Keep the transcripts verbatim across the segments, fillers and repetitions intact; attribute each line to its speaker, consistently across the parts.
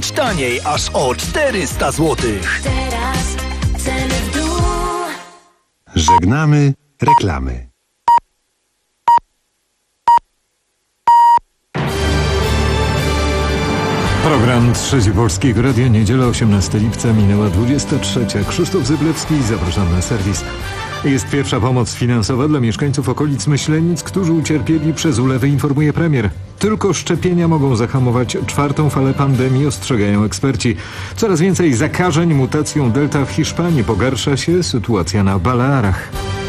Speaker 1: pięć taniej aż o czterysta złotych.
Speaker 2: Teraz ceny w dół.
Speaker 3: Żegnamy reklamy.
Speaker 4: Program Trzeci Polskiego Radia, niedziela osiemnastego lipca, minęła dwudziesta trzecia. Krzysztof Zyblewski, zapraszam na serwis. Jest pierwsza pomoc finansowa dla mieszkańców okolic Myślenic, którzy ucierpieli przez ulewy, informuje premier. Tylko szczepienia mogą zahamować czwartą falę pandemii, ostrzegają eksperci. Coraz więcej zakażeń mutacją Delta w Hiszpanii. Pogarsza się sytuacja na Balearach.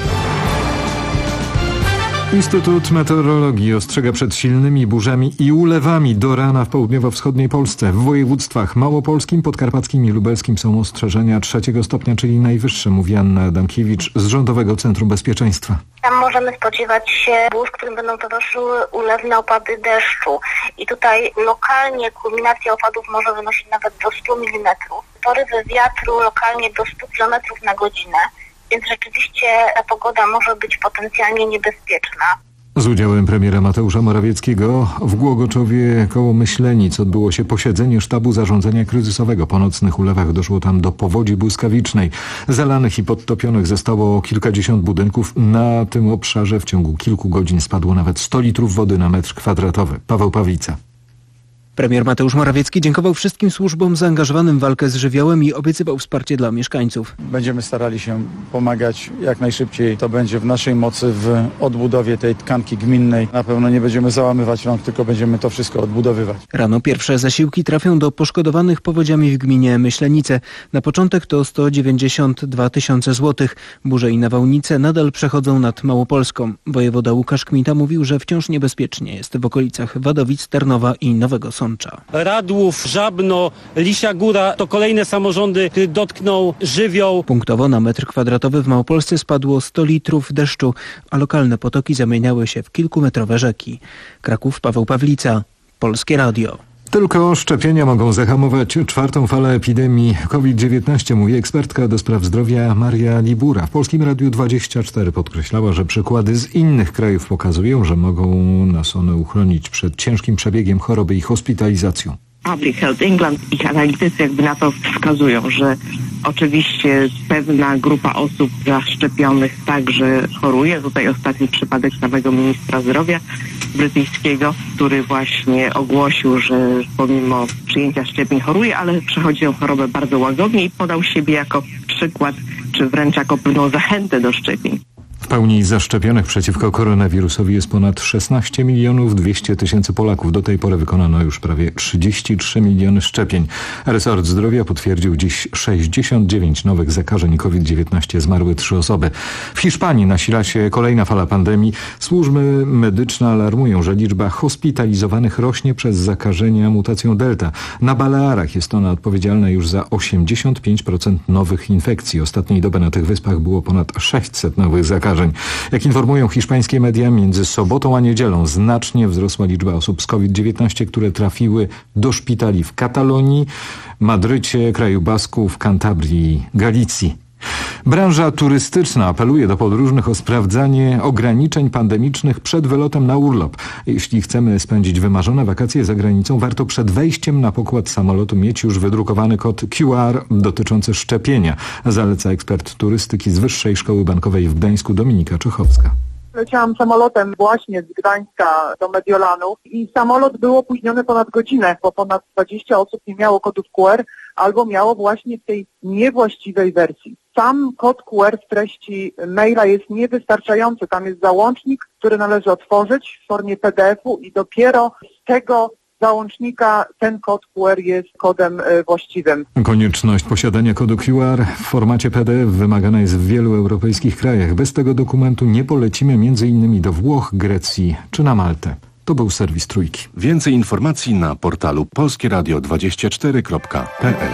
Speaker 4: Instytut Meteorologii ostrzega przed silnymi burzami i ulewami do rana w południowo-wschodniej Polsce. W województwach małopolskim, podkarpackim i lubelskim są ostrzeżenia trzeciego stopnia, czyli najwyższe, mówi Anna Adamkiewicz z Rządowego Centrum Bezpieczeństwa.
Speaker 5: Tam możemy spodziewać się burz, którym będą towarzyszyły ulewne opady deszczu. I tutaj lokalnie kulminacja opadów może wynosić nawet do stu milimetrów. Porywy wiatru lokalnie do stu kilometrów na godzinę. Więc rzeczywiście ta pogoda może być potencjalnie niebezpieczna.
Speaker 4: Z udziałem premiera Mateusza Morawieckiego w Głogoczowie koło Myślenic odbyło się posiedzenie sztabu zarządzania kryzysowego. Po nocnych ulewach doszło tam do powodzi błyskawicznej. Zalanych i podtopionych zostało kilkadziesiąt budynków. Na tym obszarze w ciągu kilku godzin spadło nawet sto litrów wody na metr kwadratowy. Paweł Pawica.
Speaker 6: Premier Mateusz Morawiecki dziękował wszystkim służbom zaangażowanym w walkę z żywiołem i obiecywał wsparcie dla mieszkańców.
Speaker 7: Będziemy starali się pomagać jak najszybciej. To będzie w naszej mocy w odbudowie tej tkanki gminnej. Na pewno nie będziemy załamywać rąk, tylko będziemy to wszystko odbudowywać.
Speaker 6: Rano pierwsze zasiłki trafią do poszkodowanych powodziami w gminie Myślenice. Na początek to sto dziewięćdziesiąt dwa tysiące złotych. Burze i nawałnice nadal przechodzą nad Małopolską. Wojewoda Łukasz Kmita mówił, że wciąż niebezpiecznie jest w okolicach Wadowic, Tarnowa i Nowego Sącza.
Speaker 8: Radłów, Żabno, Lisia Góra to kolejne samorządy, które dotknął żywioł.
Speaker 6: Punktowo na metr kwadratowy w Małopolsce spadło sto litrów deszczu, a lokalne potoki zamieniały się w kilkumetrowe rzeki. Kraków, Paweł Pawlica, Polskie Radio.
Speaker 4: Tylko szczepienia mogą zahamować czwartą falę epidemii COVID dziewiętnaście, mówi ekspertka do spraw zdrowia Maria Libura. W Polskim Radiu dwadzieścia cztery podkreślała, że przykłady z innych krajów pokazują, że mogą nas one uchronić przed ciężkim przebiegiem choroby i hospitalizacją.
Speaker 9: Public Health England, ich analitycy jakby na to wskazują, że oczywiście pewna grupa osób zaszczepionych także choruje. Tutaj ostatni przypadek samego ministra zdrowia brytyjskiego, który właśnie ogłosił, że pomimo przyjęcia szczepień choruje, ale przechodzi tę chorobę bardzo łagodnie i podał siebie jako przykład, czy wręcz jako pewną zachętę do szczepień.
Speaker 4: W pełni zaszczepionych przeciwko koronawirusowi jest ponad szesnaście milionów dwieście tysięcy Polaków. Do tej pory wykonano już prawie trzydzieści trzy miliony szczepień. Resort Zdrowia potwierdził dziś sześćdziesiąt dziewięć nowych zakażeń COVID dziewiętnaście. Zmarły trzy osoby. W Hiszpanii nasila się kolejna fala pandemii. Służby medyczne alarmują, że liczba hospitalizowanych rośnie przez zakażenia mutacją Delta. Na Balearach jest ona odpowiedzialna już za osiemdziesiąt pięć procent nowych infekcji. Ostatniej doby na tych wyspach było ponad sześćset nowych zakażeń. Jak informują hiszpańskie media, między sobotą a niedzielą znacznie wzrosła liczba osób z COVID dziewiętnaście, które trafiły do szpitali w Katalonii, Madrycie, kraju Basków, Kantabrii, Galicji. Branża turystyczna apeluje do podróżnych o sprawdzanie ograniczeń pandemicznych przed wylotem na urlop. Jeśli chcemy spędzić wymarzone wakacje za granicą, warto przed wejściem na pokład samolotu mieć już wydrukowany kod Q R dotyczący szczepienia, zaleca ekspert turystyki z Wyższej Szkoły Bankowej w Gdańsku Dominika Czechowska.
Speaker 10: Leciałam samolotem właśnie z Gdańska do Mediolanu i samolot był opóźniony ponad godzinę, bo ponad dwadzieścia osób nie miało kodów Q R albo miało właśnie w tej niewłaściwej wersji. Sam kod Q R w treści maila jest niewystarczający. Tam jest załącznik, który należy otworzyć w formie P D F u i dopiero z tego załącznika ten kod Q R jest kodem y, właściwym.
Speaker 4: Konieczność posiadania kodu Q R w formacie P D F wymagana jest w wielu europejskich krajach. Bez tego dokumentu nie polecimy między innymi do Włoch, Grecji czy na Maltę. To był serwis Trójki.
Speaker 3: Więcej informacji na portalu polskie radio dwadzieścia cztery kropka p l.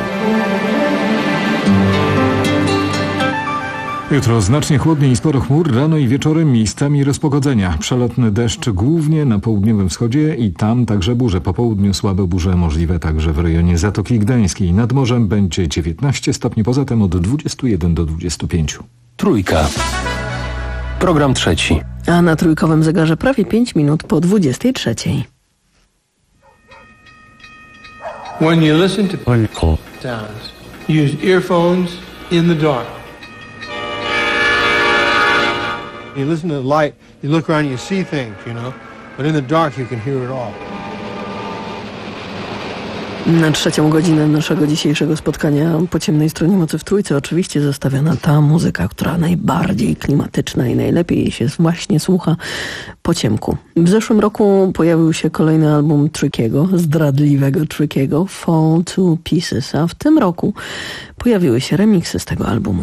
Speaker 4: Jutro znacznie chłodniej i sporo chmur, rano i wieczorem miejscami rozpogodzenia. Przelotny deszcz głównie na południowym wschodzie i tam także burze. Po południu słabe burze możliwe także w rejonie Zatoki Gdańskiej. Nad morzem będzie dziewiętnaście stopni, poza tym od dwudziestu jeden do dwudziestu pięciu.
Speaker 1: Trójka. Program trzeci.
Speaker 11: A na trójkowym zegarze prawie pięć minut po dwudziestej trzeciej. When you listen to sounds, use earphones in the dark. You listen to the light, you look around, you see things, you know, but in the dark you can hear it all.
Speaker 12: Na trzecią godzinę naszego dzisiejszego spotkania po ciemnej stronie mocy w Trójce oczywiście zostawiona ta muzyka, która najbardziej klimatyczna i najlepiej jej się właśnie słucha po ciemku. W zeszłym roku pojawił się kolejny album Trickiego, zdradliwego Trickiego, Fall to Pieces, a w tym roku pojawiły się remiksy z tego albumu.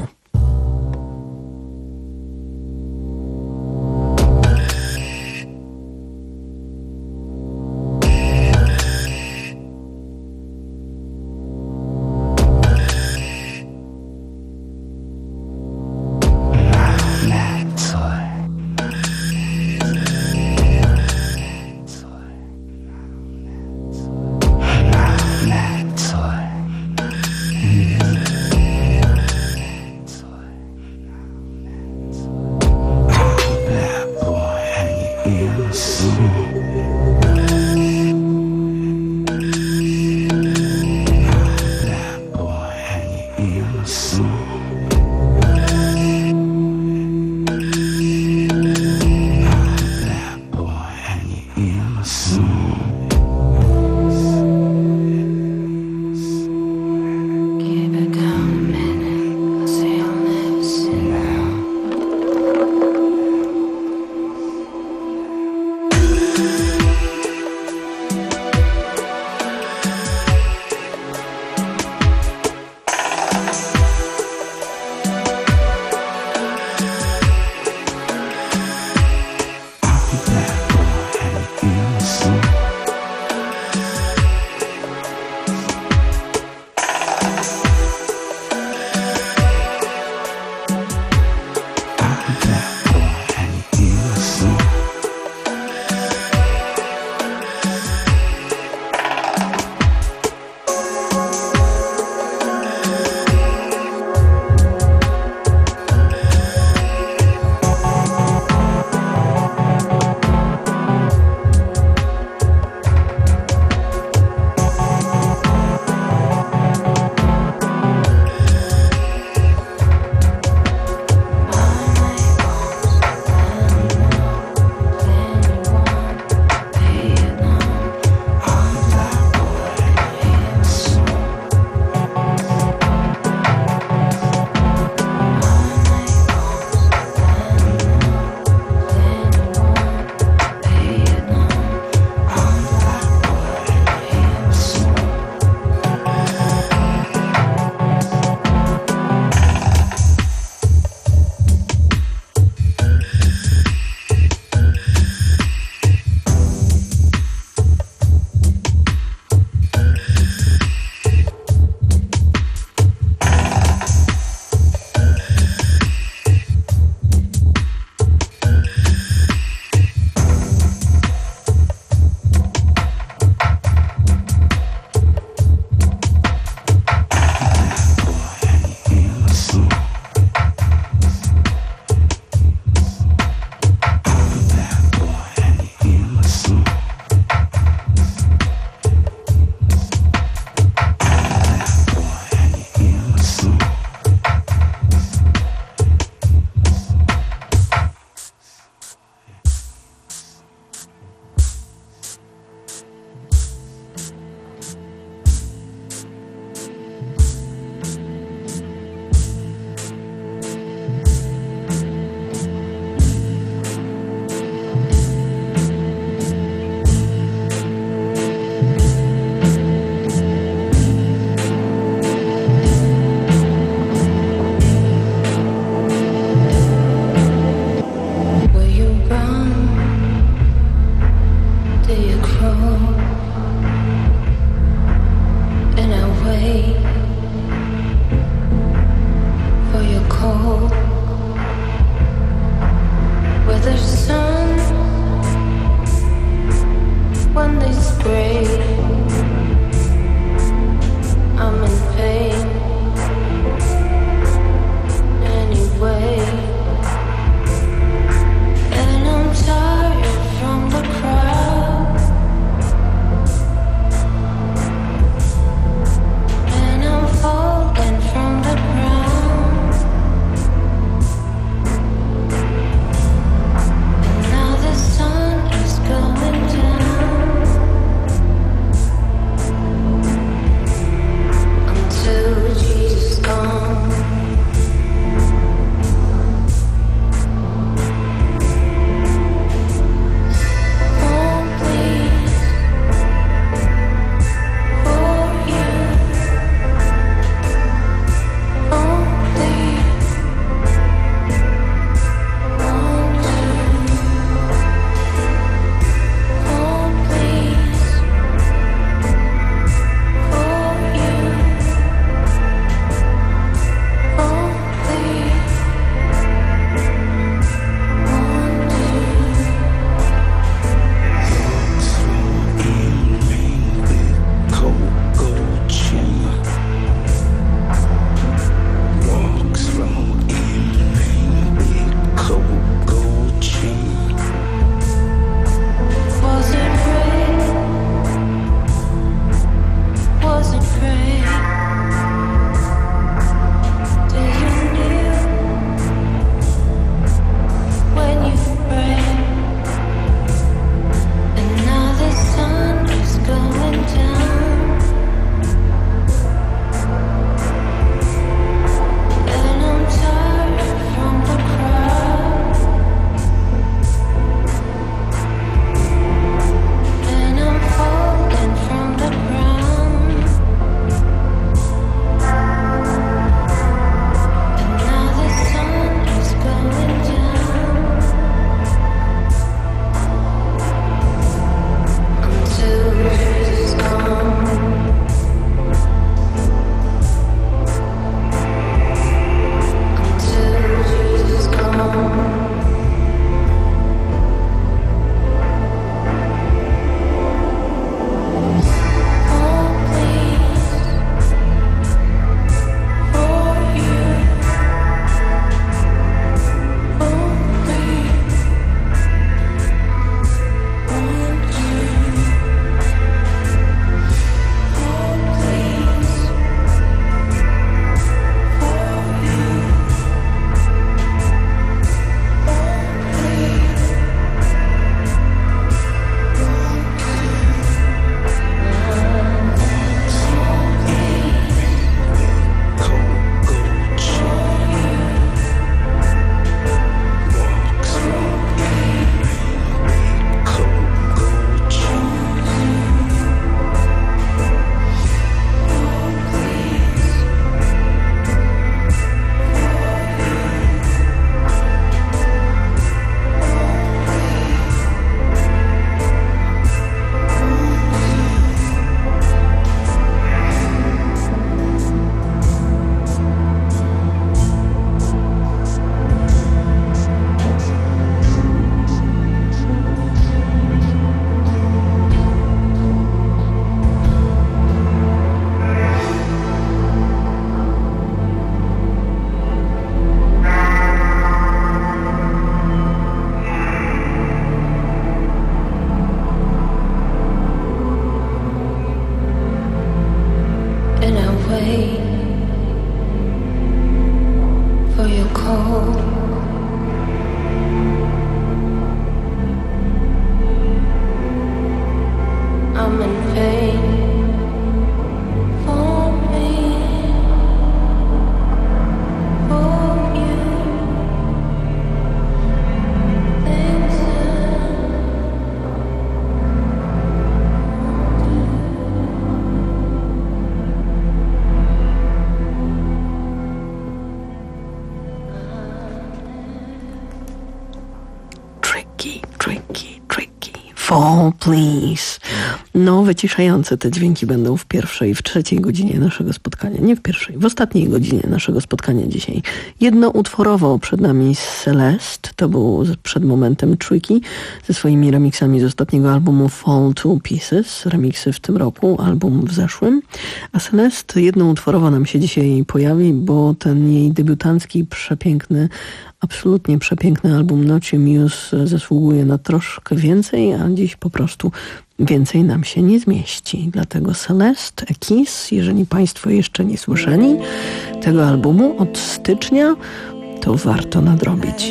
Speaker 12: Fall Please. No, wyciszające te dźwięki będą w pierwszej, w trzeciej godzinie naszego spotkania. Nie w pierwszej, w ostatniej godzinie naszego spotkania dzisiaj. Jednoutworowo przed nami Celeste, to był przed momentem Tricky, ze swoimi remixami z ostatniego albumu Fall to Pieces, remiksy w tym roku, album w zeszłym. A Celeste jednoutworowo nam się dzisiaj pojawi, bo ten jej debiutancki, przepiękny, absolutnie przepiękny album Noche Muse zasługuje na troszkę więcej, a dziś po prostu więcej nam się nie zmieści. Dlatego Celeste, A Kiss, jeżeli Państwo jeszcze nie słyszeli tego albumu od stycznia, to warto nadrobić.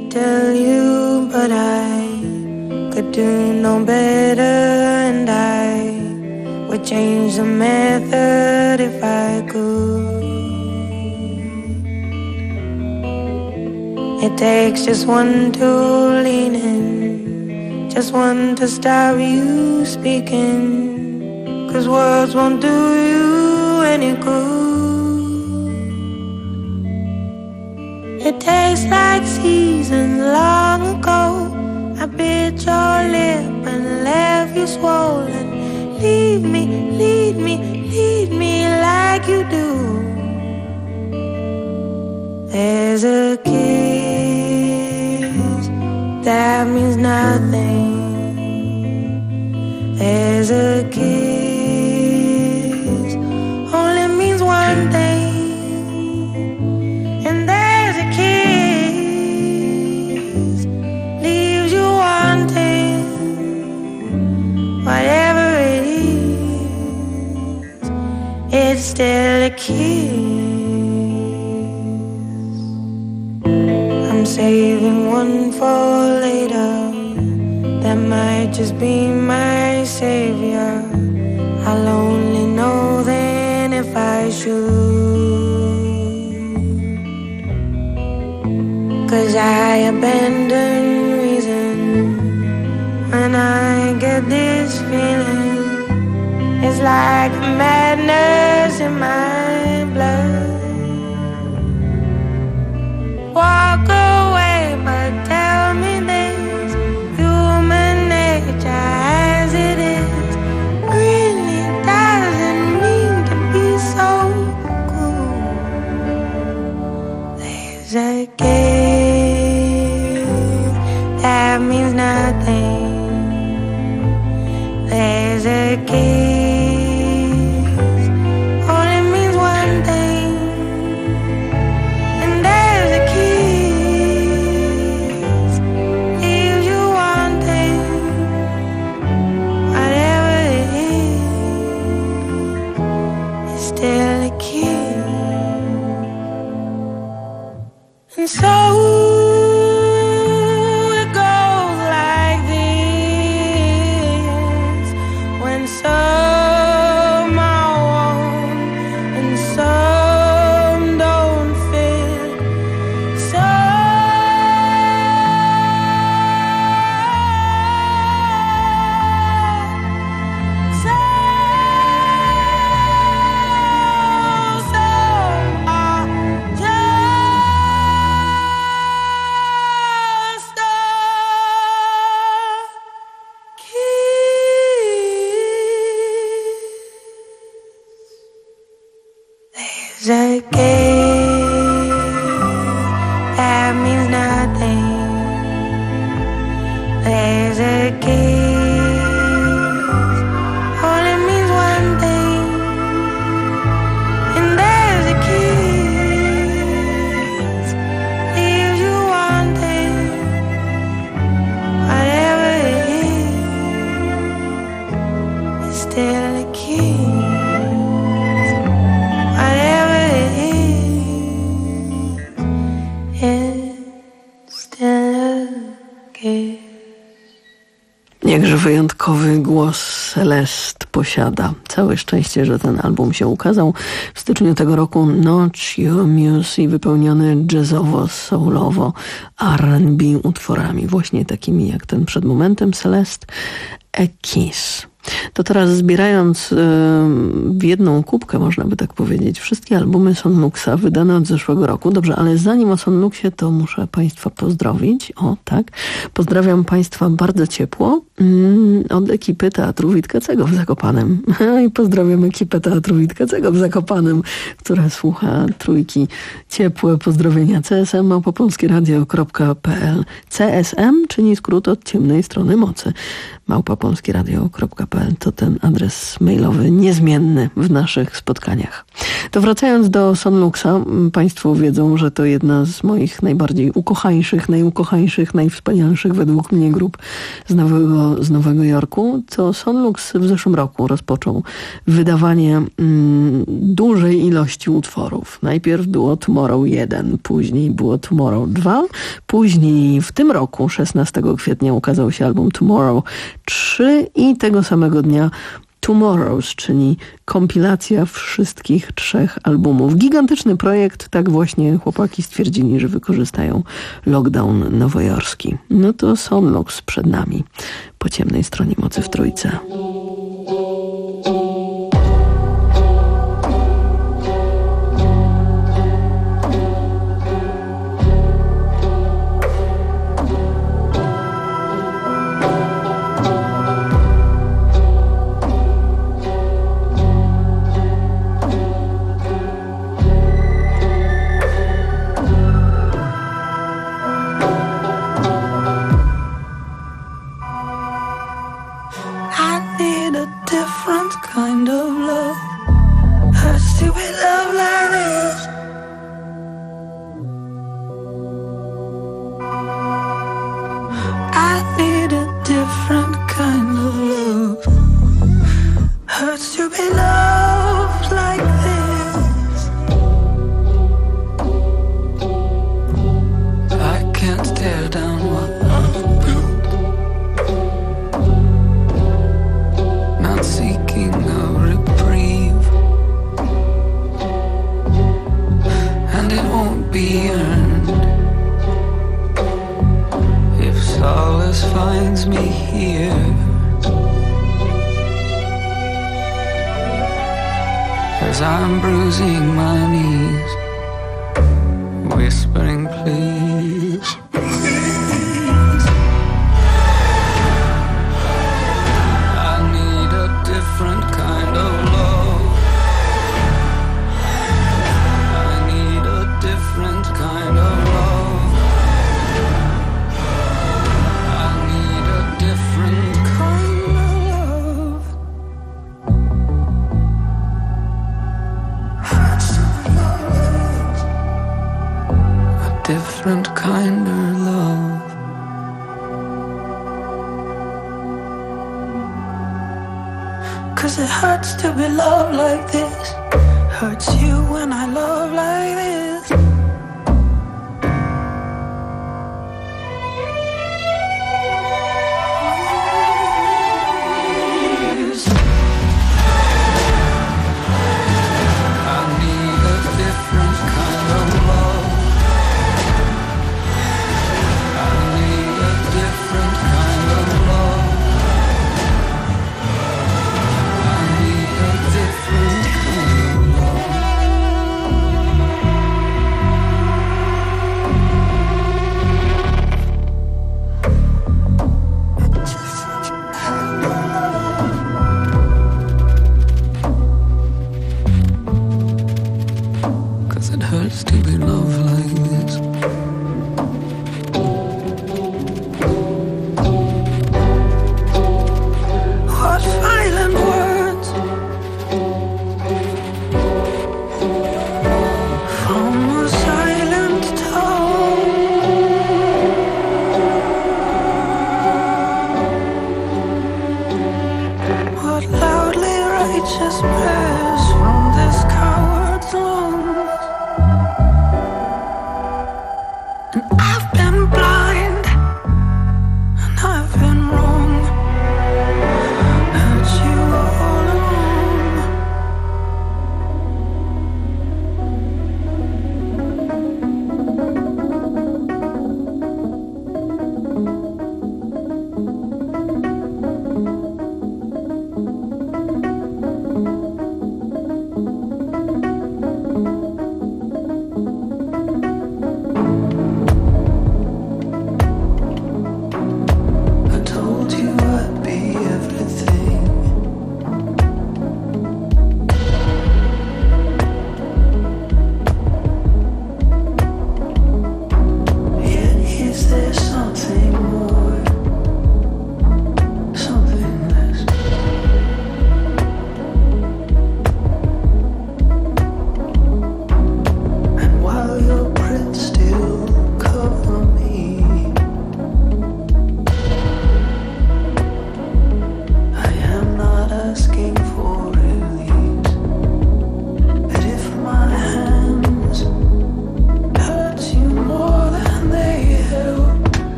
Speaker 2: It takes just one to lean in, just one to stop you speaking, 'cause words won't do you any good. It tastes like seasons long ago. I bit your lip and left you swollen. Leave me, lead me, lead me like you do. There's a kiss that means nothing. There's a kiss only means one thing. And there's a kiss leaves you wanting. Whatever it is, it's still a kiss. Saving one for later, that might just be my savior. I'll only know then if I should, 'cause I abandon reason when I get this feeling. It's like madness in my blood. Walk away, but tell me this, human nature as it is really doesn't mean to be so cool. There's a kiss that means nothing. There's a kiss only means one thing. And so it goes like this, when some are warm and some don't fit. There's a kiss that means nothing. There's a kiss only means one thing. And there's a kiss leaves you wanting. Whatever it is, it's still a kiss.
Speaker 12: Jakże wyjątkowy głos Celeste posiada. Całe szczęście, że ten album się ukazał w styczniu tego roku. Noche Muse i wypełniony jazzowo, soulowo, R and B utworami. Właśnie takimi jak ten przed momentem Celeste, A Kiss. To teraz zbierając w jedną kubkę, można by tak powiedzieć, wszystkie albumy Son Luxa wydane od zeszłego roku. Dobrze, ale zanim o Son Luxie, to muszę Państwa pozdrowić. O, tak. Pozdrawiam Państwa bardzo ciepło od ekipy Teatru Witkacego w Zakopanem. I pozdrawiam ekipę Teatru Witkacego w Zakopanem, która słucha Trójki. Ciepłe pozdrowienia. C S M małpa polskie radio kropka p l. C S M, czyli skrót od ciemnej strony mocy. małpa polskie radio kropka p l to ten adres mailowy niezmienny w naszych spotkaniach. To wracając do Son Luxa, Państwo wiedzą, że to jedna z moich najbardziej ukochańszych, najukochańszych, najwspanialszych według mnie grup z Nowego, z Nowego Jorku. To Son Lux w zeszłym roku rozpoczął wydawanie mm, dużej ilości utworów. Najpierw było Tomorrow jeden, później było Tomorrow dwa, później w tym roku, szesnastego kwietnia, ukazał się album Tomorrow trzy i tego samego dnia Tomorrows, czyli kompilacja wszystkich trzech albumów. Gigantyczny projekt, tak właśnie chłopaki stwierdzili, że wykorzystają lockdown nowojorski. No to Son Lux przed nami, po ciemnej stronie mocy w Trójce.
Speaker 2: Kind of love hurts to be loved like this. I need a different kind of love. Hurts to be loved like this. I can't tear down what I've built. Not seeking a reprieve, and it won't be earned if solace finds me here. As I'm bruising my knees, whispering please, please. I need a different kind of love. I need a different kind of love. I need a different kind of love. A different kind of love. Cause it hurts to be loved like this. Hurts you when I love like this. I need a different kind of love. I need a different kind of love. I need a different kind of love. Cause it hurts to be loved like this. What violent words from a silent tongue. What loudly righteous prayers from this coward's lungs.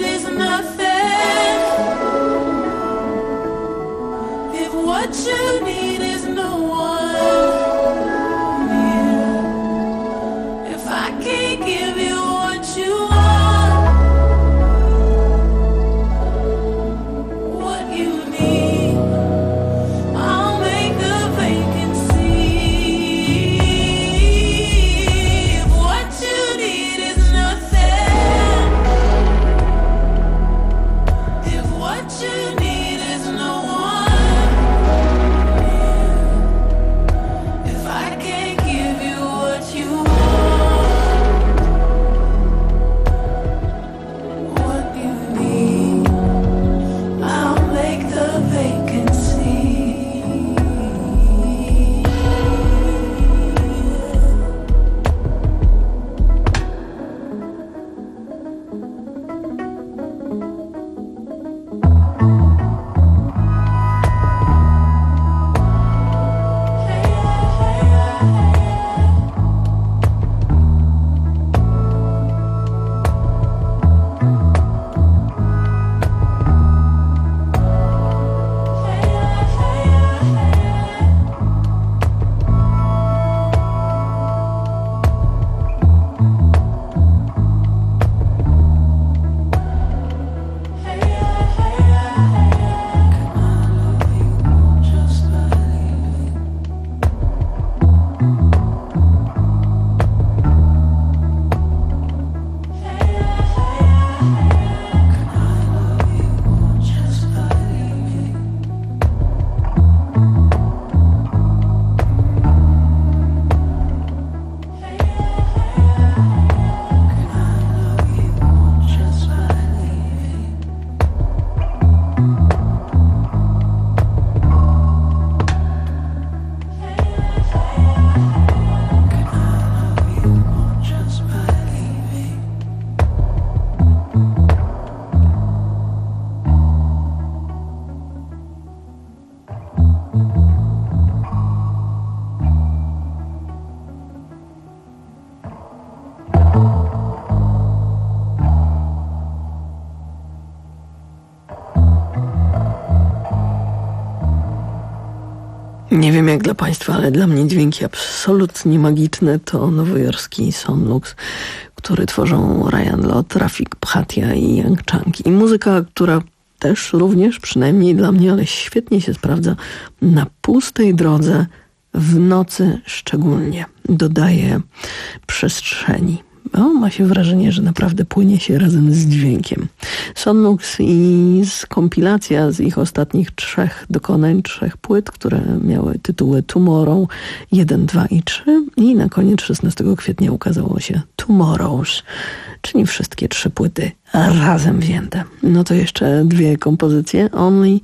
Speaker 12: Nie wiem jak dla Państwa, ale dla mnie dźwięki absolutnie magiczne to nowojorski Sonlux, który tworzą Ryan Lott, Rafik Bhatia i Young Chang. I muzyka, która też również, przynajmniej dla mnie, ale świetnie się sprawdza na pustej drodze, w nocy szczególnie. Dodaje przestrzeni. O, ma się wrażenie, że naprawdę płynie się razem z dźwiękiem. Sonlux i z kompilacja z ich ostatnich trzech dokonań, trzech płyt, które miały tytuły Tomorrow jeden, dwa i trzy i na koniec szesnastego kwietnia ukazało się Tomorrows, czyli wszystkie trzy płyty razem wzięte. No to jeszcze dwie kompozycje. Only,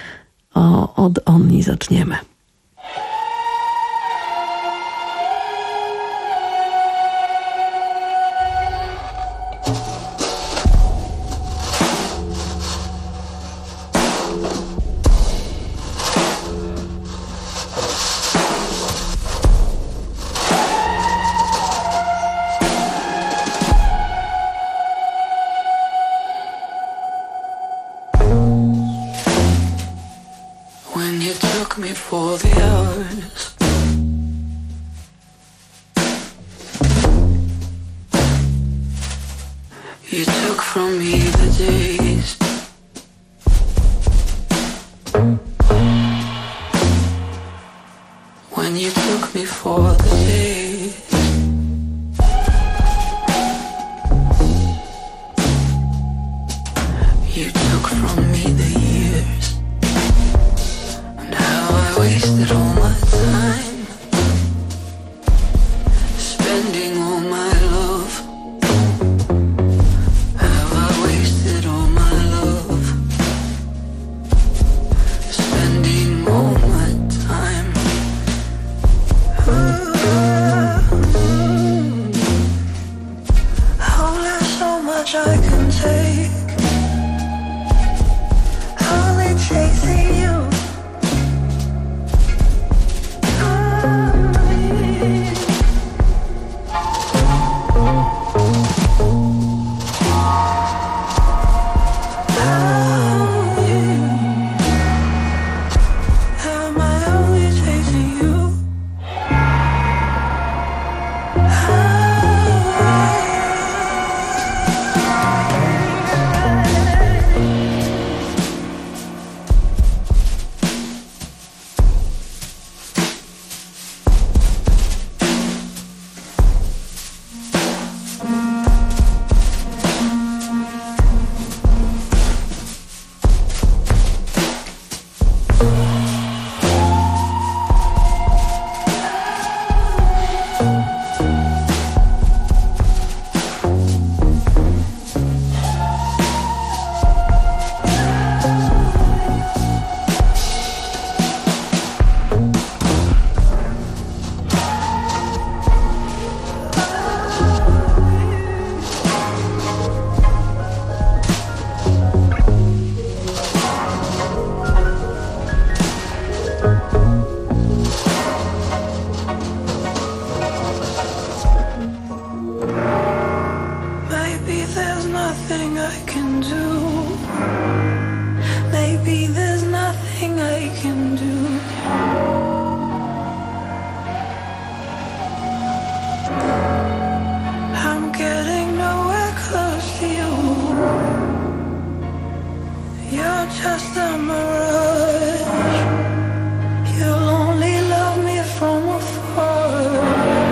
Speaker 12: o, od Only zaczniemy.
Speaker 2: For the hours you took from me, the days when you took me for the days you took from me the years. Wasted all my time, spending all my love. Have I wasted all my love, spending all my time? Only so much I can take, only chasing you. can do. Maybe there's nothing I can do. I'm getting nowhere close to you. You're just a mirage. You'll only love me from afar.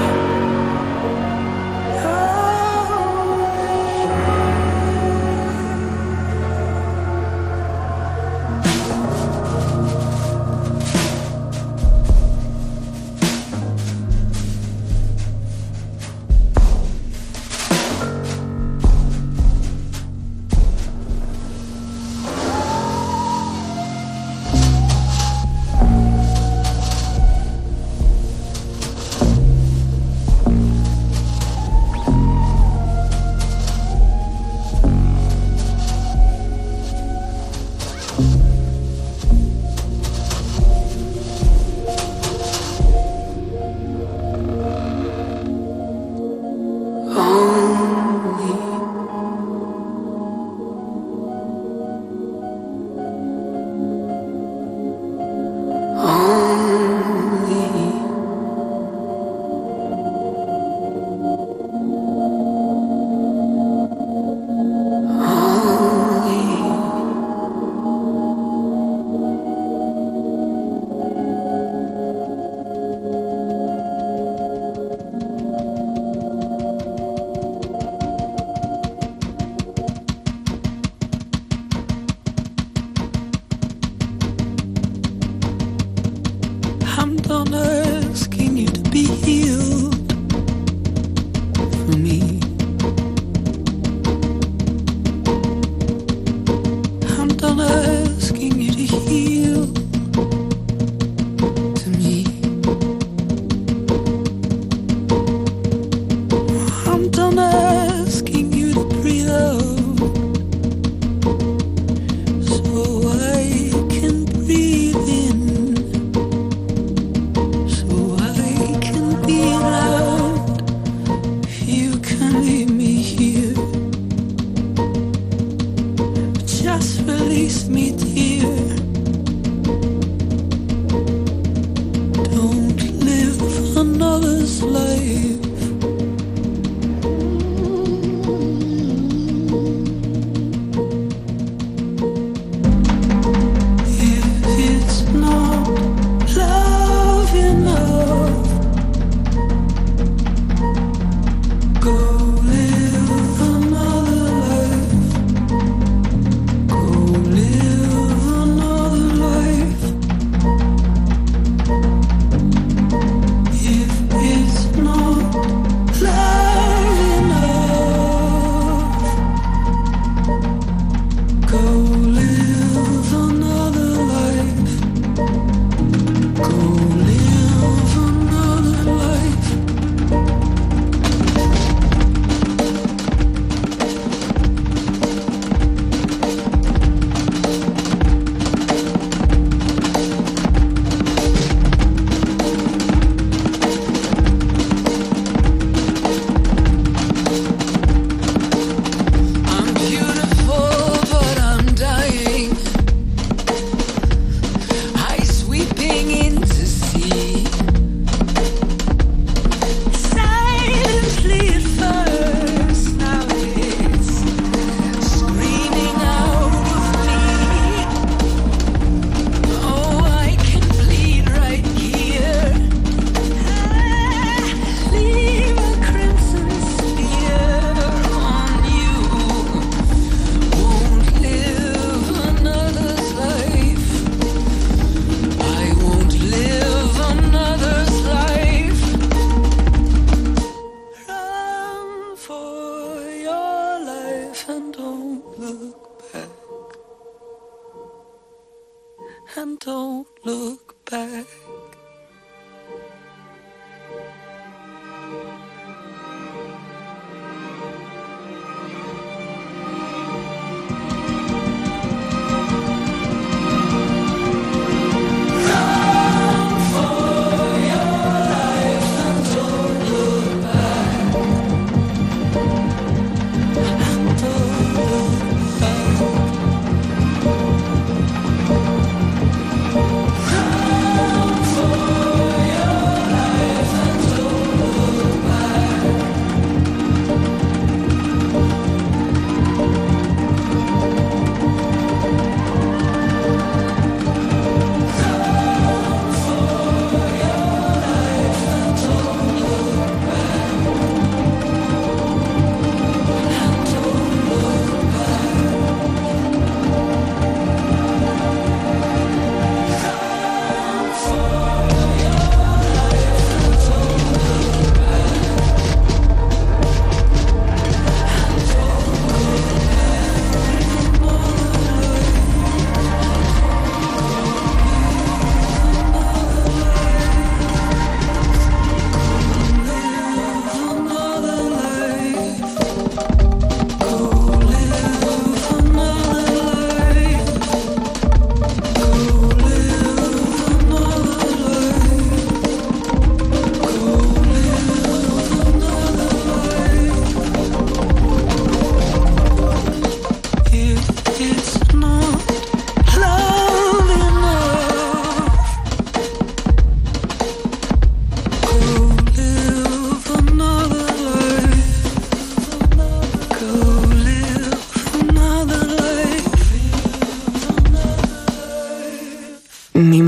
Speaker 2: And don't look back.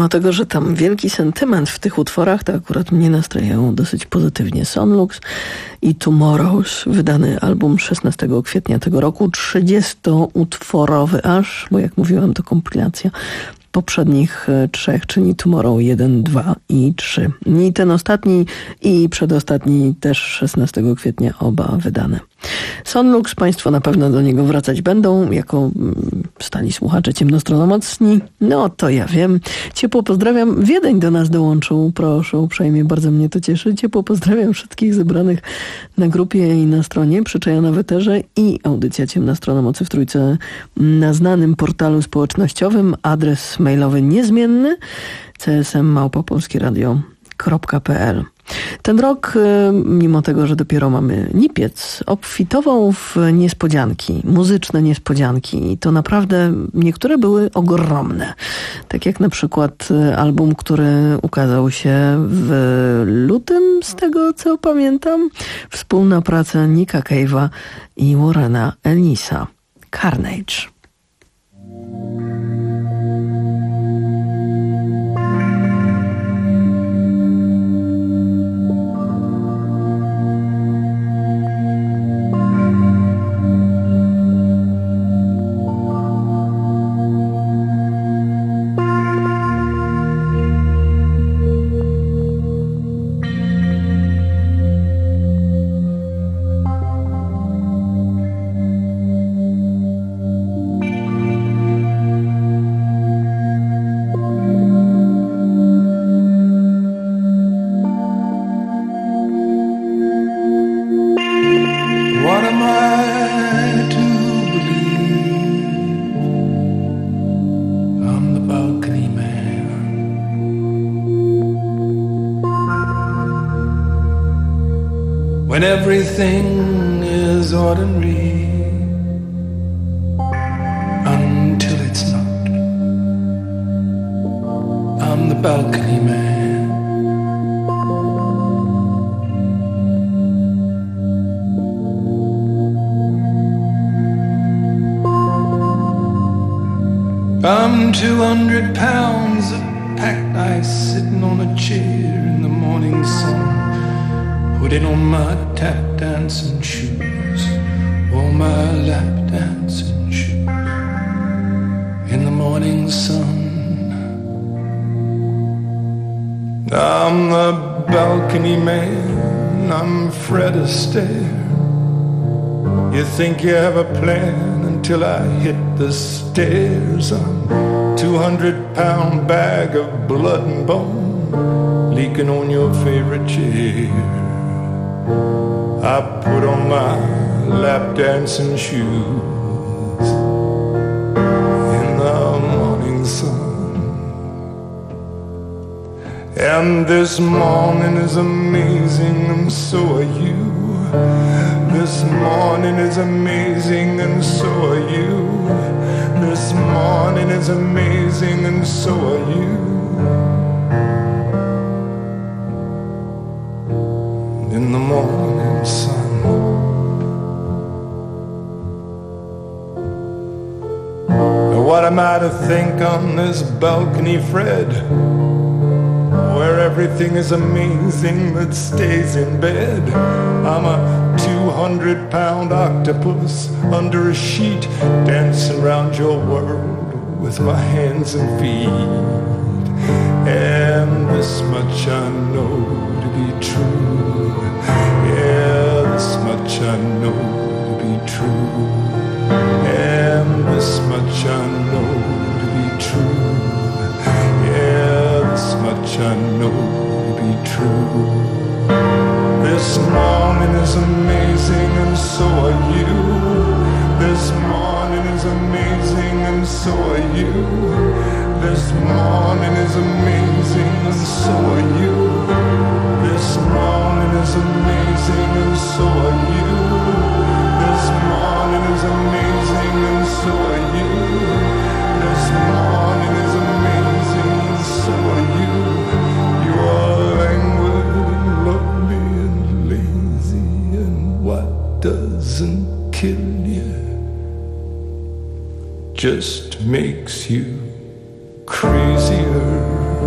Speaker 12: Mimo tego, że tam wielki sentyment w tych utworach, to akurat mnie nastrajają dosyć pozytywnie. Sonlux i Tomorrows, wydany album szesnastego kwietnia tego roku, trzydziestoutworowy aż, bo jak mówiłam, to kompilacja poprzednich trzech, czyli Tomorrow jeden, dwa i trzy. I ten ostatni i przedostatni też szesnastego kwietnia, oba wydane. Sonlux, Państwo na pewno do niego wracać będą, jako stali słuchacze ciemnostronomocni. No to ja wiem. Ciepło pozdrawiam. Wiedeń do nas dołączył, proszę uprzejmie, bardzo mnie to cieszy. Ciepło pozdrawiam wszystkich zebranych na grupie i na stronie Przyczajona w Eterze i audycja Ciemna Strona Mocy w Trójce na znanym portalu społecznościowym. Adres mailowy niezmienny c s m małpa polskie radio kropka p l. Ten rok, mimo tego, że dopiero mamy lipiec, obfitował w niespodzianki, muzyczne niespodzianki. I to naprawdę niektóre były ogromne. Tak jak na przykład album, który ukazał się w lutym, z tego co pamiętam. Wspólna praca Nicka Cave'a i Warrena Ellisa. Carnage.
Speaker 13: When everything is ordinary until it's not. I'm the balcony man. I'm two hundred pounds of packed ice sitting on a chair in the morning sun, putting on my tap dancing shoes, or my lap dancing shoes, in the morning sun. I'm the balcony man, I'm Fred Astaire. You think you have a plan until I hit the stairs. I'm two hundred pound bag of blood and bone leaking on your favorite chair. I put on my lap dancing shoes in the morning sun. And this morning is amazing and so are you. This morning is amazing and so are you. This morning is amazing and so are you. In the morning sun. What am I to think on this balcony, Fred, where everything is amazing that stays in bed? I'm a two hundred pound octopus under a sheet, dancing around your world with my hands and feet. And this much I know to be true. Yeah, this much I know to be true. And this much I know to be true. Yeah, this much I know to be true. This morning is amazing and so are you. This morning is amazing and so are you. This morning is amazing and so are you. This morning is amazing and so are you. This morning is amazing and so are you. This morning is amazing and so are you. You are languid and lonely and lazy, and what doesn't kill you just makes you crazier.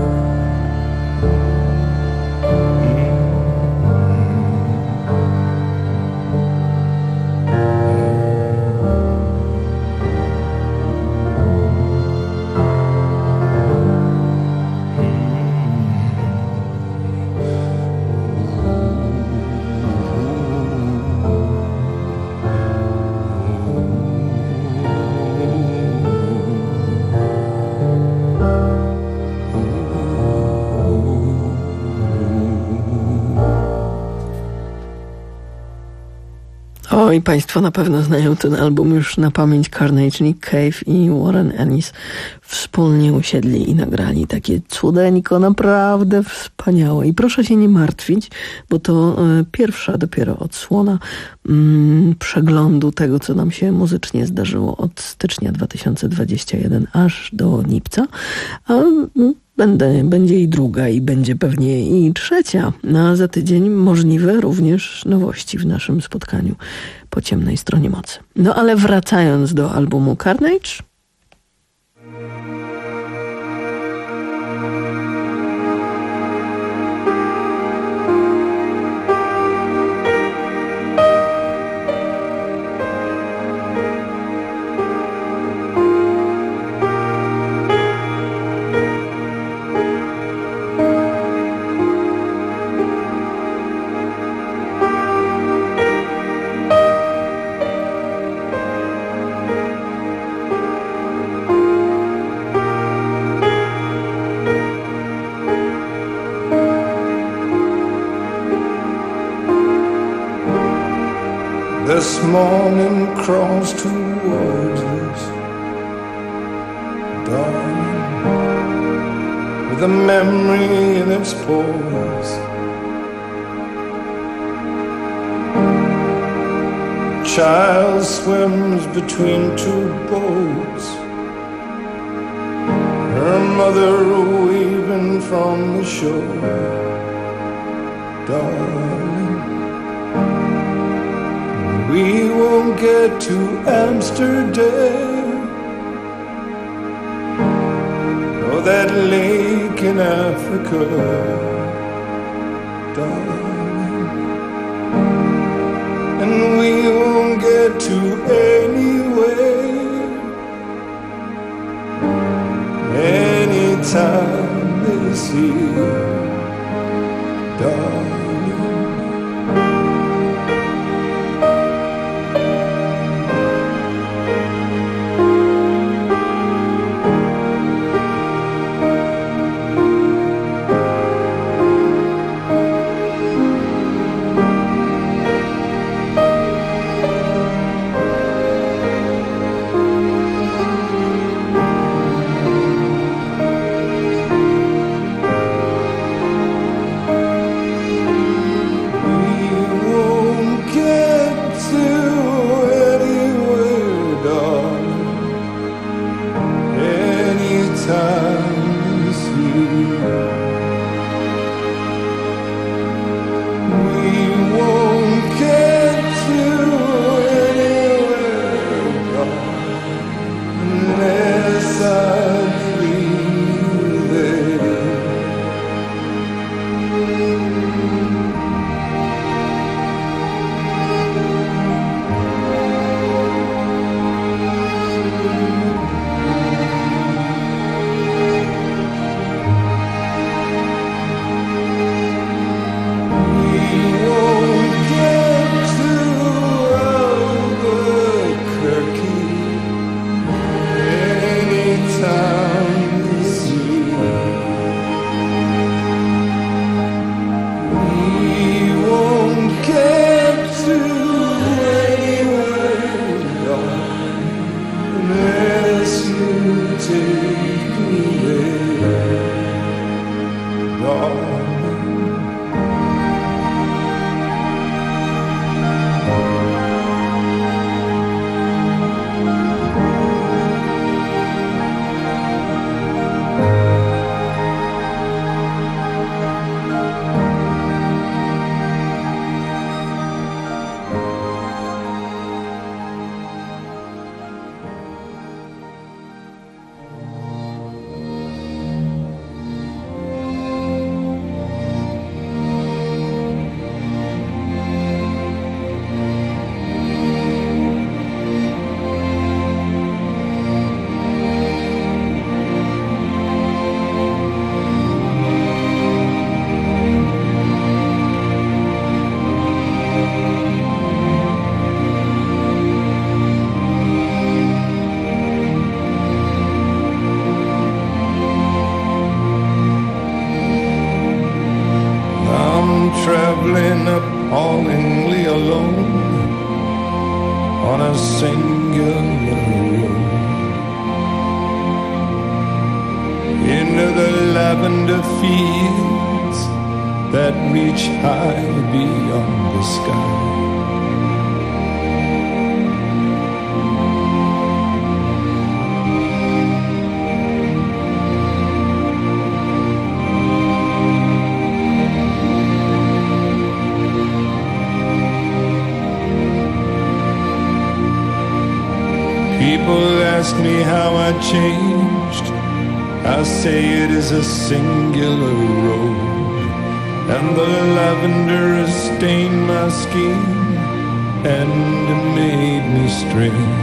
Speaker 12: No i Państwo na pewno znają ten album już na pamięć. Carnage, Nick Cave i Warren Ellis wspólnie usiedli i nagrali takie cudeńko, naprawdę wspaniałe. I proszę się nie martwić, bo to y, pierwsza dopiero odsłona y, przeglądu tego, co nam się muzycznie zdarzyło od stycznia dwa tysiące dwudziestego pierwszego aż do lipca. A y, Będę, będzie i druga i będzie pewnie i trzecia. A za tydzień możliwe również nowości w naszym spotkaniu po ciemnej stronie mocy. No ale wracając do albumu Carnage.
Speaker 13: This morning crawls towards us, darling, with a memory in its pores. A child swims between two boats, her mother waving from the shore, darling. We won't get to Amsterdam or that lake in Africa, darling. And we won't get to anywhere anytime this year, darling. that reach high beyond the sky. People ask me how I changed. I say it is a singular road, and the lavender has stained my skin and made me strange.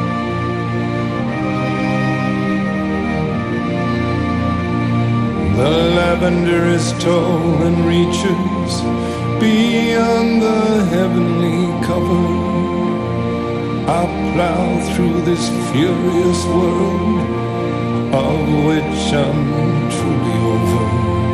Speaker 13: The lavender is tall and reaches beyond the heavenly cover. I'll plow through this furious world of which I'm truly over.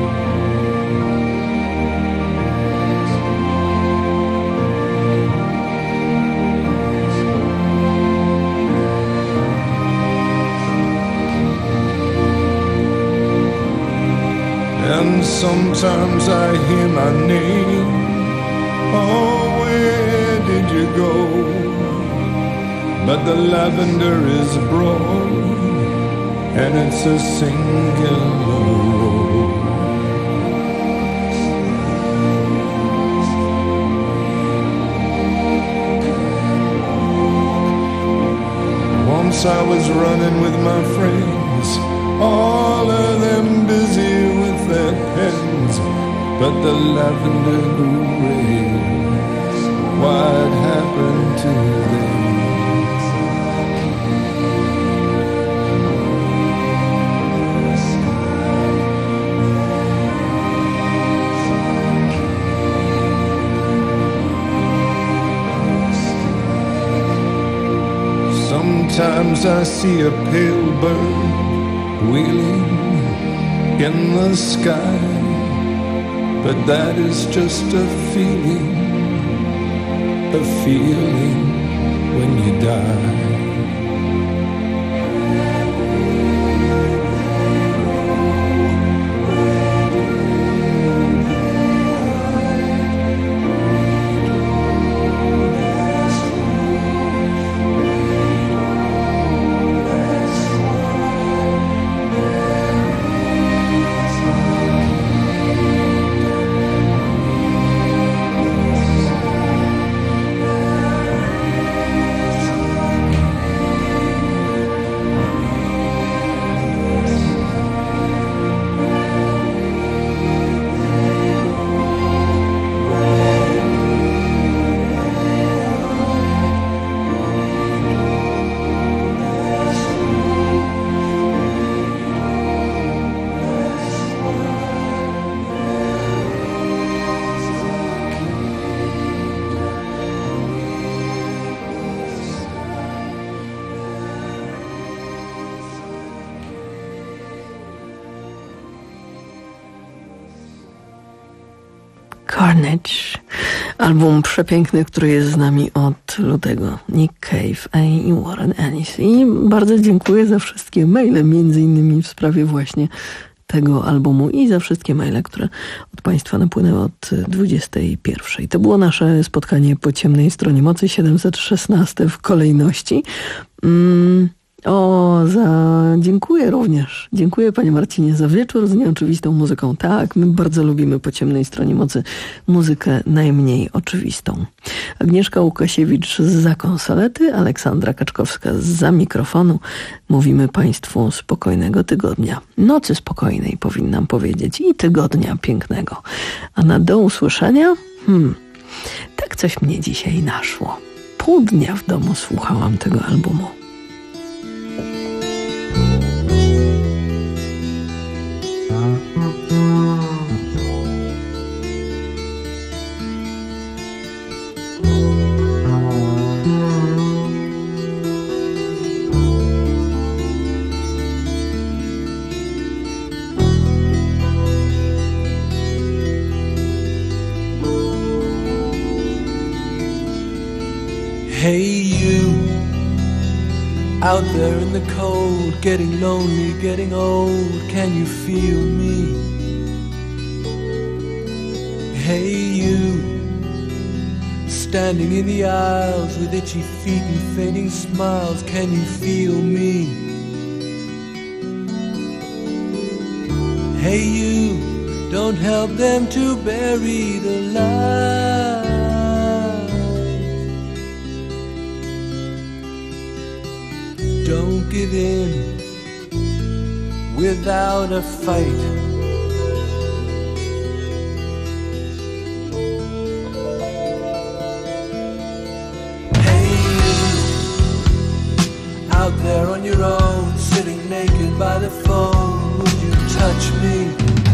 Speaker 13: And sometimes I hear my name. Oh, where did you go? But the lavender is broad, and it's a singular road. Once I was running with my friends, all of them busy with their pens, but the lavender grew red. What happened to them? Sometimes I see a pale bird wheeling in the sky, but that is just a feeling, a feeling when you die.
Speaker 12: Carnage. Album przepiękny, który jest z nami od lutego. Nick Cave i Warren Ellis. I bardzo dziękuję za wszystkie maile, między innymi w sprawie właśnie tego albumu i za wszystkie maile, które od Państwa napłynęły od dwudziestej pierwszej. To było nasze spotkanie po ciemnej stronie mocy, siedemset szesnaście w kolejności. Mm. O, za... dziękuję również. Dziękuję, panie Marcinie, za wieczór z nieoczywistą muzyką. Tak, my bardzo lubimy po ciemnej stronie mocy muzykę najmniej oczywistą. Agnieszka Łukasiewicz zza konsolety, Aleksandra Kaczkowska zza mikrofonu. Mówimy państwu spokojnego tygodnia. Nocy spokojnej, powinnam powiedzieć, i tygodnia pięknego. A na do usłyszenia? Hmm, tak coś mnie dzisiaj naszło. Pół dnia w domu słuchałam tego albumu.
Speaker 14: Hey you, out there in the cold, getting lonely, getting old, can you feel me? Hey you, standing in the aisles with itchy feet and fading smiles, can you feel me? Hey you, don't help them to bury the light. Don't give in without a fight. Out there on your own, sitting naked by the phone, would you touch me?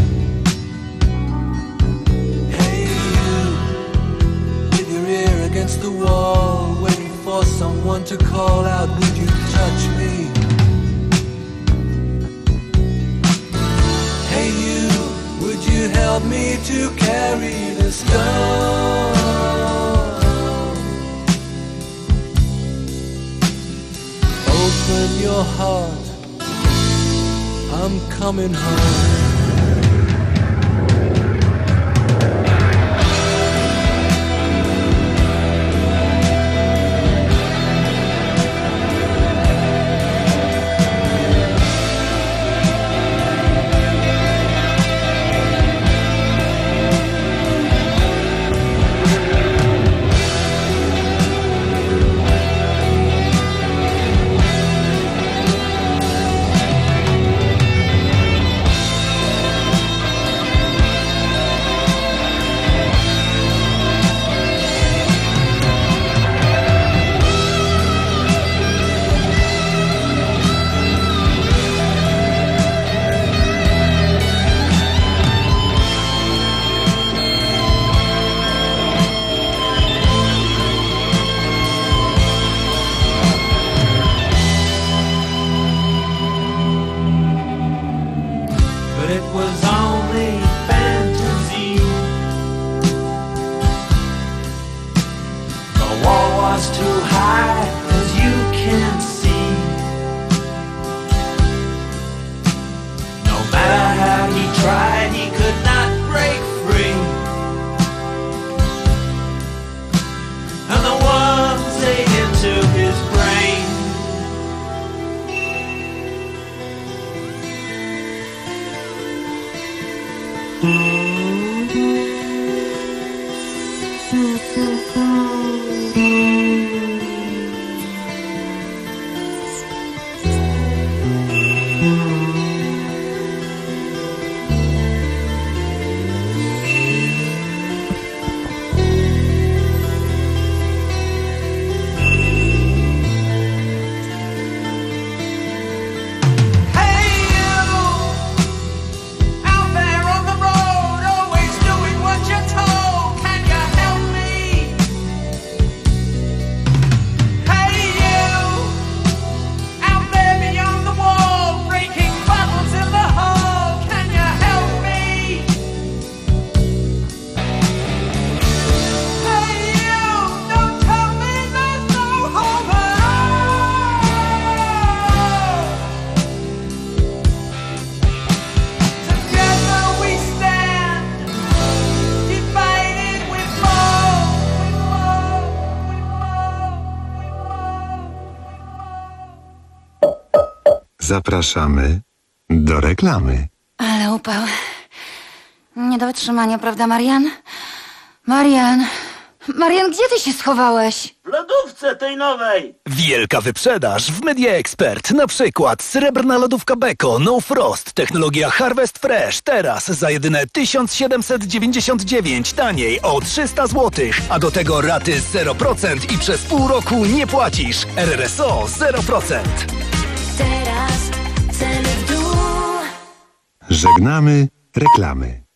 Speaker 14: Hey you, with your ear against the wall, waiting for someone to call out, would you touch me? Hey you, would you help me to carry the stone? Open your heart, I'm coming home.
Speaker 3: Zapraszamy do reklamy.
Speaker 15: Ale upał. Nie do wytrzymania, prawda, Marian? Marian, Marian, gdzie ty się schowałeś?
Speaker 16: W lodówce tej nowej.
Speaker 1: Wielka wyprzedaż w Media Expert. Na przykład srebrna lodówka Beko No Frost. Technologia Harvest Fresh. Teraz za jedyne tysiąc siedemset dziewięćdziesiąt dziewięć. Taniej o trzysta złotych. A do tego raty zero procent i przez pół roku nie płacisz. R R S O zero procent.
Speaker 2: Teraz ceny w dół.
Speaker 3: Żegnamy reklamy.